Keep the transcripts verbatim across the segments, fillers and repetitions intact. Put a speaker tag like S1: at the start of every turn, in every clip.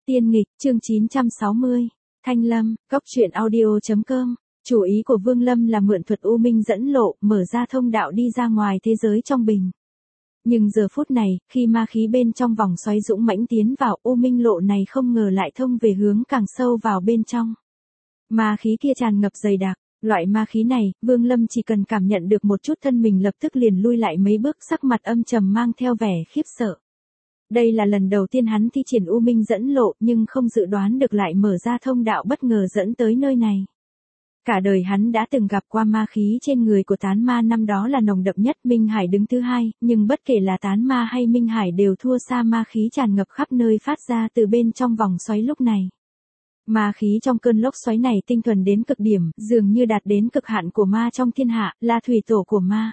S1: Tiên nghịch, chương chín trăm sáu mươi. Thanh Lâm, Cốc truyện audio chấm com. Chủ ý của Vương Lâm là mượn thuật U Minh dẫn lộ, mở ra thông đạo đi ra ngoài thế giới trong bình. Nhưng giờ phút này, khi ma khí bên trong vòng xoáy dũng mãnh tiến vào, U Minh lộ này không ngờ lại thông về hướng càng sâu vào bên trong. Ma khí kia tràn ngập dày đặc. Loại ma khí này, Vương Lâm chỉ cần cảm nhận được một chút thân mình lập tức liền lui lại mấy bước, sắc mặt âm trầm mang theo vẻ khiếp sợ. Đây là lần đầu tiên hắn thi triển U Minh dẫn lộ, nhưng không dự đoán được lại mở ra thông đạo bất ngờ dẫn tới nơi này. Cả đời hắn đã từng gặp qua ma khí trên người của tán ma, năm đó là nồng đậm nhất, Minh Hải đứng thứ hai, nhưng bất kể là tán ma hay Minh Hải đều thua xa ma khí tràn ngập khắp nơi phát ra từ bên trong vòng xoáy lúc này. Ma khí trong cơn lốc xoáy này tinh thuần đến cực điểm, dường như đạt đến cực hạn của ma trong thiên hạ, là thủy tổ của ma.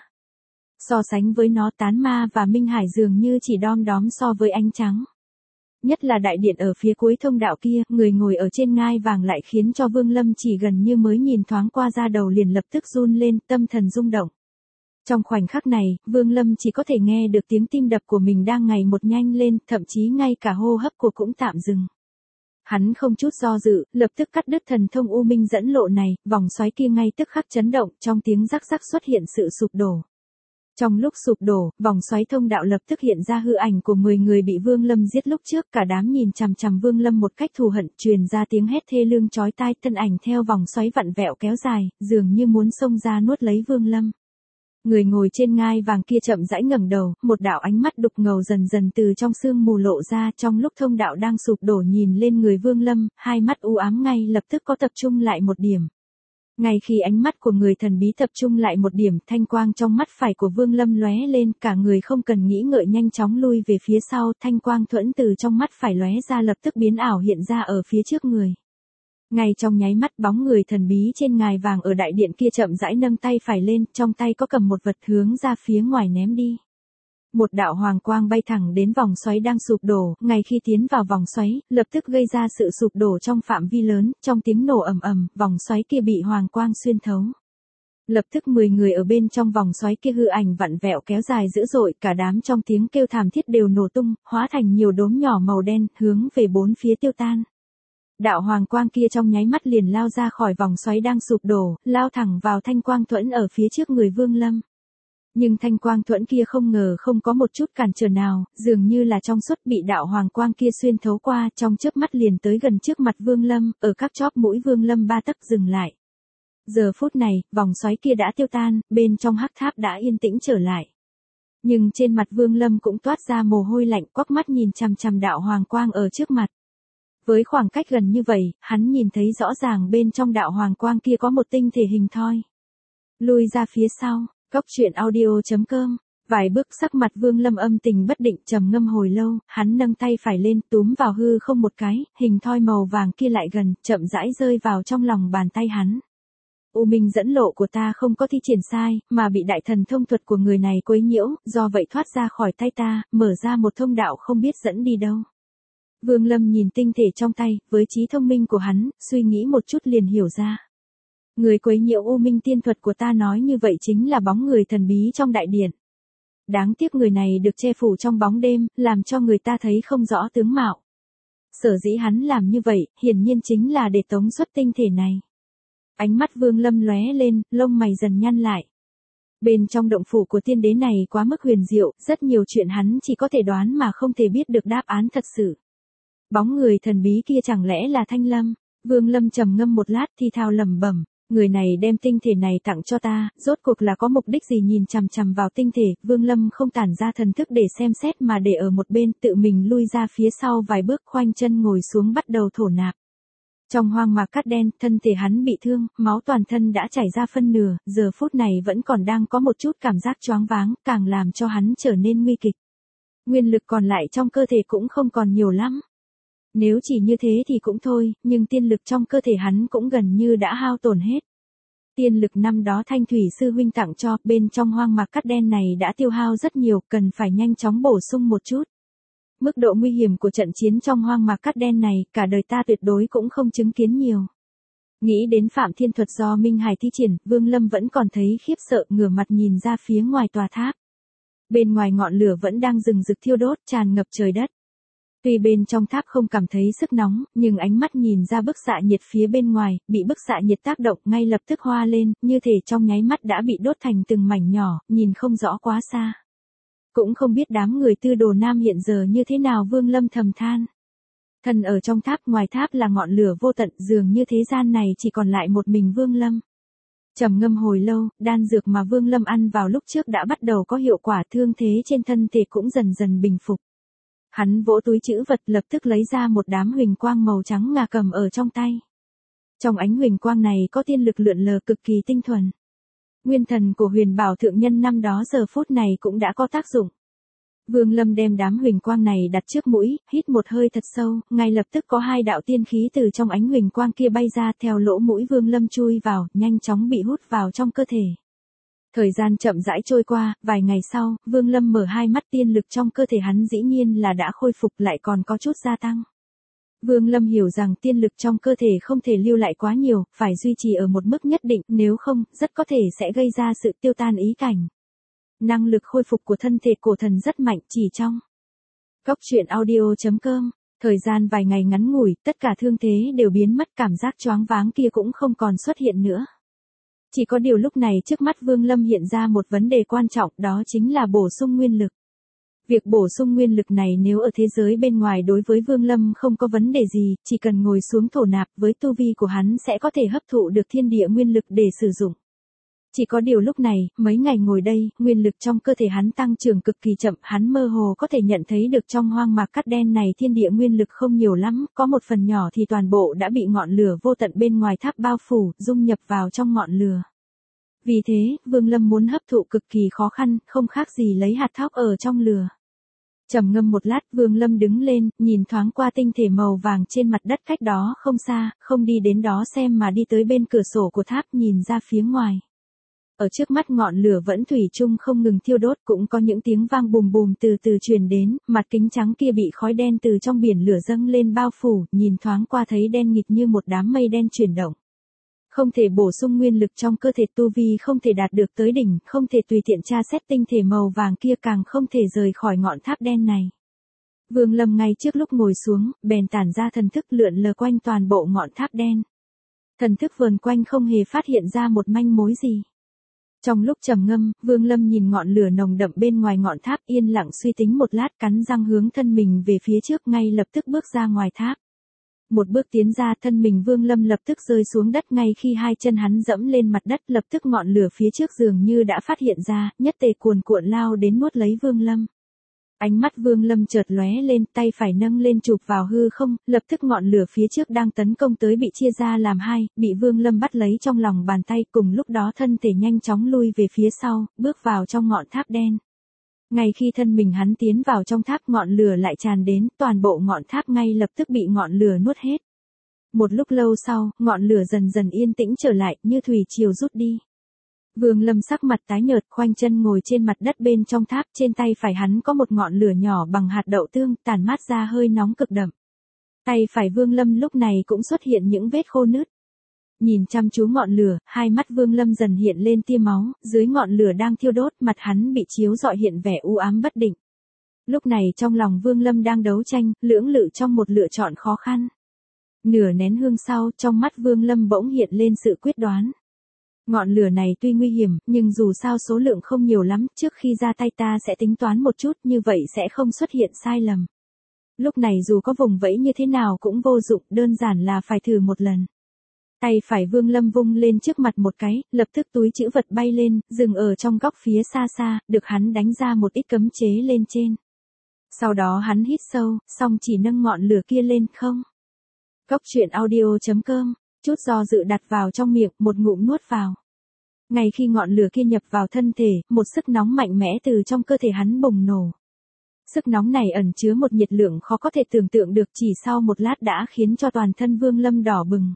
S1: So sánh với nó, tán ma và Minh Hải dường như chỉ đom đóm so với ánh trắng. Nhất là đại điện ở phía cuối thông đạo kia, người ngồi ở trên ngai vàng lại khiến cho Vương Lâm chỉ gần như mới nhìn thoáng qua da đầu liền lập tức run lên, tâm thần rung động. Trong khoảnh khắc này, Vương Lâm chỉ có thể nghe được tiếng tim đập của mình đang ngày một nhanh lên, thậm chí ngay cả hô hấp của cũng tạm dừng. Hắn không chút do dự, lập tức cắt đứt thần thông U Minh dẫn lộ này, vòng xoáy kia ngay tức khắc chấn động, trong tiếng rắc rắc xuất hiện sự sụp đổ. Trong lúc sụp đổ, vòng xoáy thông đạo lập tức hiện ra hư ảnh của mười người bị Vương Lâm giết lúc trước, cả đám nhìn chằm chằm Vương Lâm một cách thù hận, truyền ra tiếng hét thê lương chói tai, thân ảnh theo vòng xoáy vặn vẹo kéo dài, dường như muốn xông ra nuốt lấy Vương Lâm. Người ngồi trên ngai vàng kia chậm rãi ngẩng đầu, một đạo ánh mắt đục ngầu dần dần từ trong sương mù lộ ra, trong lúc thông đạo đang sụp đổ nhìn lên người Vương Lâm, hai mắt u ám ngay lập tức có tập trung lại một điểm. Ngay khi ánh mắt của người thần bí tập trung lại một điểm, thanh quang trong mắt phải của Vương Lâm lóe lên, cả người không cần nghĩ ngợi nhanh chóng lui về phía sau, thanh quang thuẫn từ trong mắt phải lóe ra lập tức biến ảo hiện ra ở phía trước người. Ngay trong nháy mắt, bóng người thần bí trên ngai vàng ở đại điện kia chậm rãi nâng tay phải lên, trong tay có cầm một vật hướng ra phía ngoài ném đi. Một đạo hoàng quang bay thẳng đến vòng xoáy đang sụp đổ, ngay khi tiến vào vòng xoáy, lập tức gây ra sự sụp đổ trong phạm vi lớn, trong tiếng nổ ầm ầm, vòng xoáy kia bị hoàng quang xuyên thấu. Lập tức mười người ở bên trong vòng xoáy kia hư ảnh vặn vẹo kéo dài dữ dội, cả đám trong tiếng kêu thảm thiết đều nổ tung, hóa thành nhiều đốm nhỏ màu đen, hướng về bốn phía tiêu tan. Đạo hoàng quang kia trong nháy mắt liền lao ra khỏi vòng xoáy đang sụp đổ, lao thẳng vào thanh quang thuẫn ở phía trước người Vương Lâm. Nhưng thanh quang thuẫn kia không ngờ không có một chút cản trở nào, dường như là trong suốt, bị đạo hoàng quang kia xuyên thấu qua, trong chớp mắt liền tới gần trước mặt Vương Lâm, ở các chóp mũi Vương Lâm ba tấc dừng lại. Giờ phút này, vòng xoáy kia đã tiêu tan, bên trong hắc tháp đã yên tĩnh trở lại. Nhưng trên mặt Vương Lâm cũng toát ra mồ hôi lạnh, quắc mắt nhìn chằm chằm đạo hoàng quang ở trước mặt. Với khoảng cách gần như vậy, hắn nhìn thấy rõ ràng bên trong đạo hoàng quang kia có một tinh thể hình thoi. Lui ra phía sau. Cốc truyện audio chấm com. Vài bước, sắc mặt Vương Lâm âm tình bất định, trầm ngâm hồi lâu, hắn nâng tay phải lên, túm vào hư không một cái, hình thoi màu vàng kia lại gần, chậm rãi rơi vào trong lòng bàn tay hắn. U Minh dẫn lộ của ta không có thi triển sai, mà bị đại thần thông thuật của người này quấy nhiễu, do vậy thoát ra khỏi tay ta, mở ra một thông đạo không biết dẫn đi đâu. Vương Lâm nhìn tinh thể trong tay, với trí thông minh của hắn, suy nghĩ một chút liền hiểu ra. Người quấy nhiễu U Minh tiên thuật của ta nói như vậy chính là bóng người thần bí trong đại điện. Đáng tiếc người này được che phủ trong bóng đêm, làm cho người ta thấy không rõ tướng mạo. Sở dĩ hắn làm như vậy, hiển nhiên chính là để tống xuất tinh thể này. Ánh mắt Vương Lâm lóe lên, lông mày dần nhăn lại. Bên trong động phủ của tiên đế này quá mức huyền diệu, rất nhiều chuyện hắn chỉ có thể đoán mà không thể biết được đáp án thật sự. Bóng người thần bí kia chẳng lẽ là Thanh Lâm? Vương Lâm trầm ngâm một lát thì thào lẩm bẩm. Người này đem tinh thể này tặng cho ta, rốt cuộc là có mục đích gì? Nhìn chằm chằm vào tinh thể, Vương Lâm không tản ra thần thức để xem xét mà để ở một bên, tự mình lui ra phía sau vài bước, khoanh chân ngồi xuống bắt đầu thổ nạp. Trong hoang mạc cát đen, thân thể hắn bị thương, máu toàn thân đã chảy ra phân nửa, giờ phút này vẫn còn đang có một chút cảm giác choáng váng, càng làm cho hắn trở nên nguy kịch. Nguyên lực còn lại trong cơ thể cũng không còn nhiều lắm. Nếu chỉ như thế thì cũng thôi, nhưng tiên lực trong cơ thể hắn cũng gần như đã hao tổn hết. Tiên lực năm đó Thanh Thủy sư huynh tặng cho, bên trong hoang mạc cát đen này đã tiêu hao rất nhiều, cần phải nhanh chóng bổ sung một chút. Mức độ nguy hiểm của trận chiến trong hoang mạc cát đen này, cả đời ta tuyệt đối cũng không chứng kiến nhiều. Nghĩ đến Phạm Thiên thuật do Minh Hải thi triển, Vương Lâm vẫn còn thấy khiếp sợ, ngửa mặt nhìn ra phía ngoài tòa tháp. Bên ngoài ngọn lửa vẫn đang rừng rực thiêu đốt, tràn ngập trời đất. Tuy bên trong tháp không cảm thấy sức nóng, nhưng ánh mắt nhìn ra bức xạ nhiệt phía bên ngoài, bị bức xạ nhiệt tác động ngay lập tức hoa lên, như thể trong nháy mắt đã bị đốt thành từng mảnh nhỏ, nhìn không rõ quá xa. Cũng không biết đám người Tư Đồ Nam hiện giờ như thế nào, Vương Lâm thầm than. Thần ở trong tháp, ngoài tháp là ngọn lửa vô tận, dường như thế gian này chỉ còn lại một mình Vương Lâm. Trầm ngâm hồi lâu, đan dược mà Vương Lâm ăn vào lúc trước đã bắt đầu có hiệu quả, thương thế trên thân thể cũng dần dần bình phục. Hắn vỗ túi trữ vật, lập tức lấy ra một đám huỳnh quang màu trắng ngà cầm ở trong tay. Trong ánh huỳnh quang này có tiên lực lượn lờ cực kỳ tinh thuần. Nguyên thần của Huyền Bảo thượng nhân năm đó giờ phút này cũng đã có tác dụng. Vương Lâm đem đám huỳnh quang này đặt trước mũi, hít một hơi thật sâu, ngay lập tức có hai đạo tiên khí từ trong ánh huỳnh quang kia bay ra, theo lỗ mũi Vương Lâm chui vào, nhanh chóng bị hút vào trong cơ thể. Thời gian chậm rãi trôi qua, vài ngày sau, Vương Lâm mở hai mắt, tiên lực trong cơ thể hắn dĩ nhiên là đã khôi phục, lại còn có chút gia tăng. Vương Lâm hiểu rằng tiên lực trong cơ thể không thể lưu lại quá nhiều, phải duy trì ở một mức nhất định, nếu không, rất có thể sẽ gây ra sự tiêu tan ý cảnh. Năng lực khôi phục của thân thể cổ thần rất mạnh, chỉ trong Cốc truyện audio chấm com, thời gian vài ngày ngắn ngủi, tất cả thương thế đều biến mất, cảm giác choáng váng kia cũng không còn xuất hiện nữa. Chỉ có điều lúc này trước mắt Vương Lâm hiện ra một vấn đề quan trọng, đó chính là bổ sung nguyên lực. Việc bổ sung nguyên lực này nếu ở thế giới bên ngoài đối với Vương Lâm không có vấn đề gì, chỉ cần ngồi xuống thổ nạp, với tu vi của hắn sẽ có thể hấp thụ được thiên địa nguyên lực để sử dụng. Chỉ có điều lúc này, mấy ngày ngồi đây, nguyên lực trong cơ thể hắn tăng trưởng cực kỳ chậm, hắn mơ hồ có thể nhận thấy được trong hoang mạc cát đen này thiên địa nguyên lực không nhiều lắm, có một phần nhỏ thì toàn bộ đã bị ngọn lửa vô tận bên ngoài tháp bao phủ, dung nhập vào trong ngọn lửa. Vì thế, Vương Lâm muốn hấp thụ cực kỳ khó khăn, không khác gì lấy hạt thóc ở trong lửa. Trầm ngâm một lát, Vương Lâm đứng lên, nhìn thoáng qua tinh thể màu vàng trên mặt đất cách đó không xa, không đi đến đó xem mà đi tới bên cửa sổ của tháp, nhìn ra phía ngoài. Ở trước mắt ngọn lửa vẫn thủy chung không ngừng thiêu đốt, cũng có những tiếng vang bùm bùm từ từ truyền đến, mặt kính trắng kia bị khói đen từ trong biển lửa dâng lên bao phủ, nhìn thoáng qua thấy đen nghịt như một đám mây đen chuyển động. Không thể bổ sung nguyên lực trong cơ thể, tu vi không thể đạt được tới đỉnh, không thể tùy tiện tra xét tinh thể màu vàng kia, càng không thể rời khỏi ngọn tháp đen này. Vương Lâm ngay trước lúc ngồi xuống, bèn tản ra thần thức lượn lờ quanh toàn bộ ngọn tháp đen. Thần thức vờn quanh không hề phát hiện ra một manh mối gì. Trong lúc trầm ngâm, Vương Lâm nhìn ngọn lửa nồng đậm bên ngoài ngọn tháp, yên lặng suy tính một lát, cắn răng hướng thân mình về phía trước, ngay lập tức bước ra ngoài tháp. Một bước tiến ra, thân mình Vương Lâm lập tức rơi xuống đất, ngay khi hai chân hắn dẫm lên mặt đất, lập tức ngọn lửa phía trước dường như đã phát hiện ra, nhất tề cuồn cuộn lao đến nuốt lấy Vương Lâm. Ánh mắt Vương Lâm chợt lóe lên, tay phải nâng lên chụp vào hư không, lập tức ngọn lửa phía trước đang tấn công tới bị chia ra làm hai, bị Vương Lâm bắt lấy trong lòng bàn tay, cùng lúc đó thân thể nhanh chóng lui về phía sau, bước vào trong ngọn tháp đen. Ngay khi thân mình hắn tiến vào trong tháp, ngọn lửa lại tràn đến, toàn bộ ngọn tháp ngay lập tức bị ngọn lửa nuốt hết. Một lúc lâu sau, ngọn lửa dần dần yên tĩnh trở lại, như thủy triều rút đi. Vương Lâm sắc mặt tái nhợt, khoanh chân ngồi trên mặt đất bên trong tháp, trên tay phải hắn có một ngọn lửa nhỏ bằng hạt đậu tương, tản mát ra hơi nóng cực đậm. Tay phải Vương Lâm lúc này cũng xuất hiện những vết khô nứt. Nhìn chăm chú ngọn lửa, hai mắt Vương Lâm dần hiện lên tia máu, dưới ngọn lửa đang thiêu đốt, mặt hắn bị chiếu rọi hiện vẻ u ám bất định. Lúc này trong lòng Vương Lâm đang đấu tranh, lưỡng lự trong một lựa chọn khó khăn. Nửa nén hương sau, trong mắt Vương Lâm bỗng hiện lên sự quyết đoán. Ngọn lửa này tuy nguy hiểm, nhưng dù sao số lượng không nhiều lắm, trước khi ra tay ta sẽ tính toán một chút, như vậy sẽ không xuất hiện sai lầm. Lúc này dù có vùng vẫy như thế nào cũng vô dụng, đơn giản là phải thử một lần. Tay phải Vương Lâm vung lên trước mặt một cái, lập tức túi trữ vật bay lên, dừng ở trong góc phía xa xa, được hắn đánh ra một ít cấm chế lên trên. Sau đó hắn hít sâu, xong chỉ nâng ngọn lửa kia lên không. Cốc truyện audio chấm com, chút do dự đặt vào trong miệng, một ngụm nuốt vào. Ngay khi ngọn lửa kia nhập vào thân thể, một sức nóng mạnh mẽ từ trong cơ thể hắn bùng nổ. Sức nóng này ẩn chứa một nhiệt lượng khó có thể tưởng tượng được, chỉ sau một lát đã khiến cho toàn thân Vương Lâm đỏ bừng.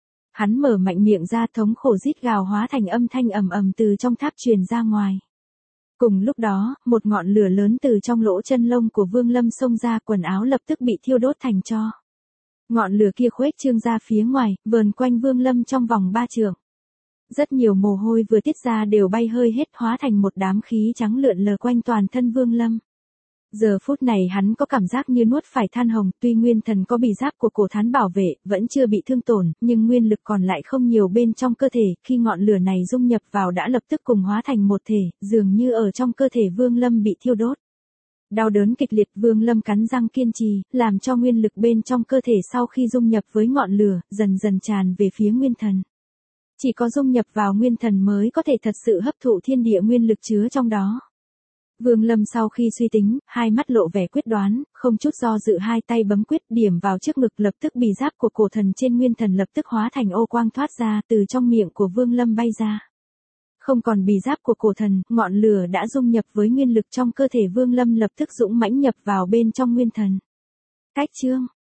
S1: Hắn mở mạnh miệng ra, thống khổ rít gào hóa thành âm thanh ầm ầm từ trong tháp truyền ra ngoài. Cùng lúc đó, một ngọn lửa lớn từ trong lỗ chân lông của Vương Lâm xông ra, quần áo lập tức bị thiêu đốt thành tro. Ngọn lửa kia khuếch trương ra phía ngoài, vờn quanh Vương Lâm trong vòng ba trượng. Rất nhiều mồ hôi vừa tiết ra đều bay hơi hết, hóa thành một đám khí trắng lượn lờ quanh toàn thân Vương Lâm. Giờ phút này hắn có cảm giác như nuốt phải than hồng, tuy nguyên thần có bì giáp của cổ thán bảo vệ, vẫn chưa bị thương tổn, nhưng nguyên lực còn lại không nhiều bên trong cơ thể, khi ngọn lửa này dung nhập vào đã lập tức cùng hóa thành một thể, dường như ở trong cơ thể Vương Lâm bị thiêu đốt. Đau đớn kịch liệt, Vương Lâm cắn răng kiên trì, làm cho nguyên lực bên trong cơ thể sau khi dung nhập với ngọn lửa, dần dần tràn về phía nguyên thần. Chỉ có dung nhập vào nguyên thần mới có thể thật sự hấp thụ thiên địa nguyên lực chứa trong đó. Vương Lâm sau khi suy tính, hai mắt lộ vẻ quyết đoán, không chút do dự hai tay bấm quyết điểm vào trước ngực, lập tức bì giáp của cổ thần trên nguyên thần lập tức hóa thành ô quang thoát ra từ trong miệng của Vương Lâm bay ra. Không còn bì giáp của cổ thần, ngọn lửa đã dung nhập với nguyên lực trong cơ thể Vương Lâm lập tức dũng mãnh nhập vào bên trong nguyên thần. Cách chương